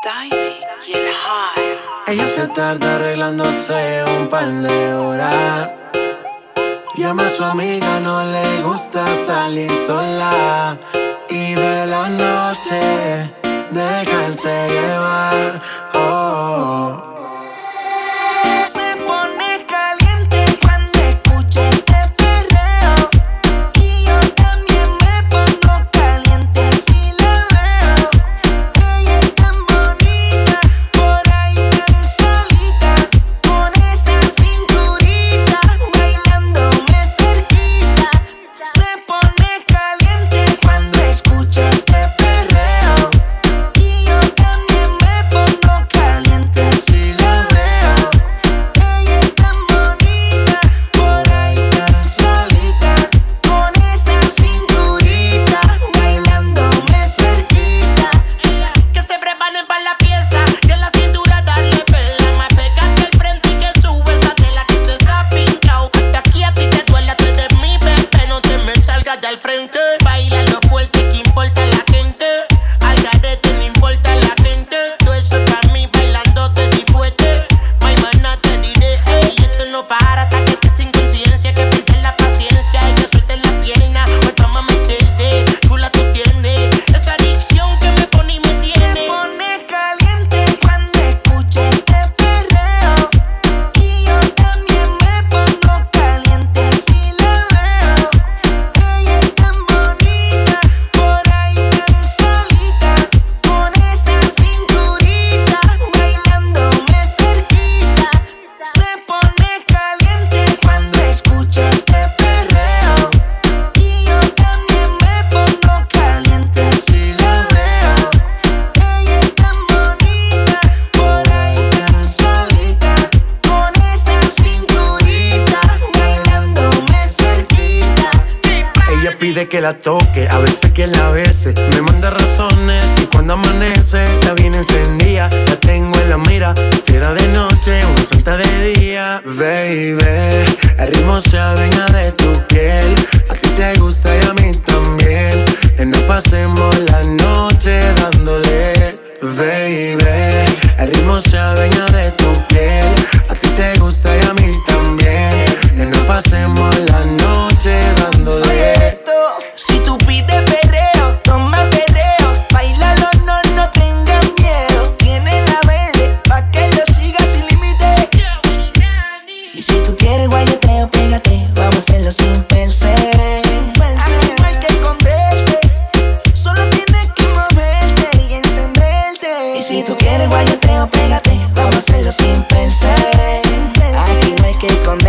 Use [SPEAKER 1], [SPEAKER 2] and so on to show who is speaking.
[SPEAKER 1] Tiny y el High.
[SPEAKER 2] Ella se tarda arreglándose un par de horas. Llama a su amiga, no le gusta salir sola. Y de la noche dejarse llevar. Oh.
[SPEAKER 3] Se pone caliente cuando escucha este perreo. Y yo también me pongo caliente si la veo. Ella es tan bonita, por ahí tan solita, con esa cinturita, bailándome cerquita. Se pone caliente cuando escucha este perreo. Y yo también me pongo caliente si la veo. Ella es tan bonita, por ahí tan solita, con esa cinturita, bailándome cerquita.
[SPEAKER 4] Que se preparen para la fiesta, que la cintura dale pela. Más pegate al frente y que sube esa tela que te está pinchado. Hasta aquí a ti te duela, tú eres mi bebé, no te me salgas del frente. Baila lo fuerte, que importa la gente. Al garete no importa la gente. Todo eso para mí bailando te dispueste. My mana te diré, ey, esto no para hasta que estés sin conciencia. Que pierdes la paciencia y que sueltes la pierna. Pues vamos a meterte, chula tú tienes esa adicción que me pone y me
[SPEAKER 3] Se
[SPEAKER 4] tiene.
[SPEAKER 3] pone caliente cuando escucha este perreo. Y yo también me pongo caliente si la veo. Ella es tan bonita, por ahí tan solita, con esa cinturita, bailándome cerquita. Se pone caliente cuando escucha este perreo. Y yo también me pongo caliente si la veo. Ella es tan bonita, por ahí tan solita, con esa cinturita, bailándome cerquita.
[SPEAKER 2] Ella pide que la toque, a veces que la bese. Me manda razones y cuando amanece la viene encendida. La tengo en la mira, fiera de noche, una santa de día. Baby, el ritmo se adueña de tu piel. A ti te gusta y a mí también. Nos pasemos la noche dándole. Baby, el ritmo se adueña de tu piel. A ti te gusta y a mí también. Nos pasemos la noche dándole.
[SPEAKER 3] Oye esto, si tú pides perreo, toma perreo, bailalo, no tengas miedo. Tiene la verde, pa' que lo sigas sin límite. Y si tú quieres guayoteo, pégate, vamos a hacerlo sin pensar. Aquí no hay que esconderse, solo tienes que moverte y encenderte. Y si tú quieres guayoteo, pégate, vamos a hacerlo sin pensar. Aquí no hay que esconderse.